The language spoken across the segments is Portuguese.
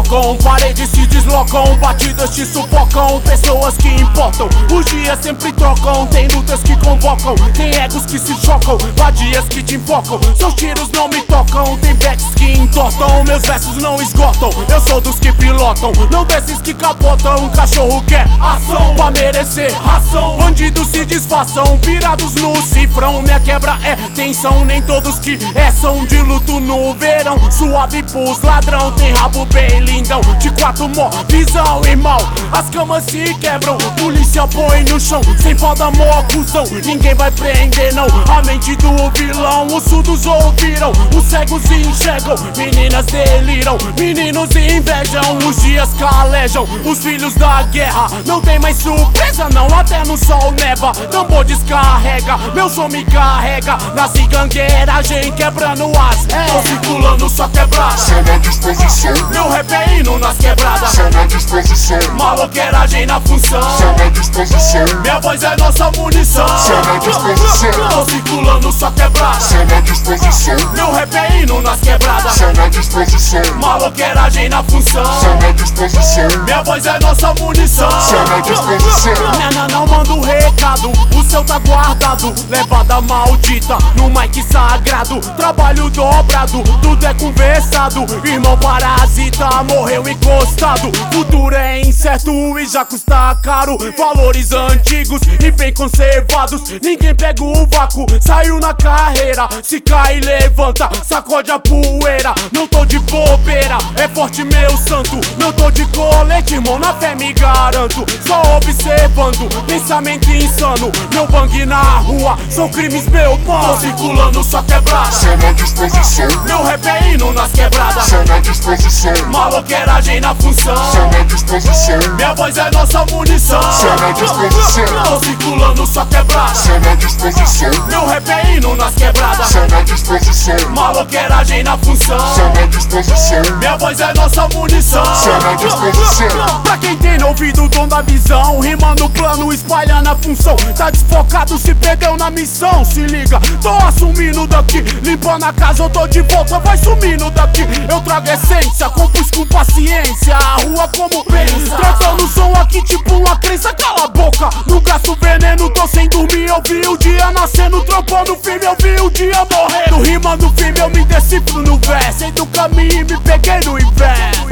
tocam, paredes se deslocam, batidas te sufocam, pessoas que importam. Os dias sempre trocam, tem lutas que convocam, tem egos que se chocam, vadias que te enfocam. Seus tiros não me tocam, tem bets que entortam, meus versos não esgotam. Eu sou dos que pilotam, não desses que capotam. Um cachorro quer ação pra merecer ração. Bandidos se disfarçam, virados no cifrão. Minha quebra é tensão, nem todos que são de luto no verão. Suave pros ladrão, tem rabo bem lindão, de quatro mó, visão e mal. As camas se quebram, polícia põe no chão, sem foda mó cuzão. Ninguém vai prender não, a mente do vilão. Os surdos ouviram, os cegos enxergam, meninas deliram, meninos invejam. Os dias calejam, os filhos da guerra. Não tem mais surpresa não, até no sol neva. Tambor descarrega, meu som me carrega. Nasci gangueiragem, quebrando as regras. Tô circulando só quebrar, Só na disposição, meu rap é hino nas quebradas. só na disposição, Maloqueiragem na função, só na disposição, minha voz é nossa munição. só na disposição, Tô circulando só quebrar, só na disposição, meu rap é hino nas quebradas. só na disposição, Maloqueiragem na função, só na disposição, minha voz é nossa munição. só na disposição. Nena, não manda um recado, o seu tá guardado. Levada maldita no mic sagrado, trabalho dobrado, tudo é conversado. Irmão parasita, morreu encostado. Futuro é incerto e já custa caro. Valores antigos e bem conservados, ninguém pega o vácuo. Saiu na carreira, se cai levanta, sacode a poeira. Não tô de bobeira, é forte meu santo. Não tô de colete, irmão, na fé me garanto. Só observando, pensamento insano. Meu bang na rua, são crimes meu mano. Tô circulando só quebrar, Só na disposição, meu rap é hino nas quebradas. só na disposição, Maloqueiragem na função, só na disposição, minha voz é nossa munição. só na disposição, Tô circulando só quebrar, só na disposição, meu rap é hino nas quebradas. só na disposição, Maloqueiragem na função, só na disposição, minha voz é nossa munição. só na disposição. Pra quem tem ouvido, dom da visão, rima no plano, espalhando a função. Tá desfocado, se perdeu na missão. Se liga, tô assumindo daqui, limpando a casa, eu tô de volta, vai sumindo daqui. Eu trago essência, compus com paciência, a rua como pensa. Tratando o som aqui tipo uma crença, cala a boca. No gasto veneno, tô sem dormir, eu vi o dia nascendo. Trampando firme, eu vi o dia morrendo. Rimando firme, eu me decifro no verso. Sei do caminho e me peguei no inverno.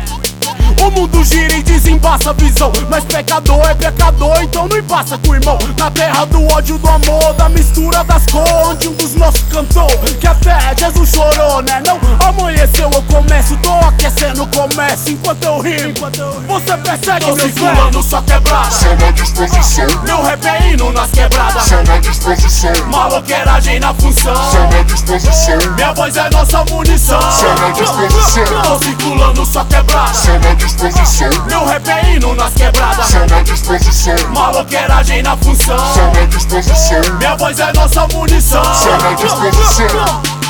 O mundo gira e desembaça a visão, mas pecador é pecador, então não embaça com o irmão. Na terra do ódio, do amor, da mistura das cores, onde um dos nossos cantou que até Jesus chorou, né? Não amanheceu, eu começo, tô aquecendo o comércio enquanto eu rimo. Você persegue meu circulando só quebrar, Só na disposição, meu rap é hino nas quebradas. só na disposição, Maloqueiragem na função, só na disposição, minha voz é nossa munição. só na disposição, Tô circulando só quebrar, só na disposição, meu rap é hino nas quebradas. só na disposição, Maloqueiragem na função, só na disposição, minha voz é nossa munição. só na disposição.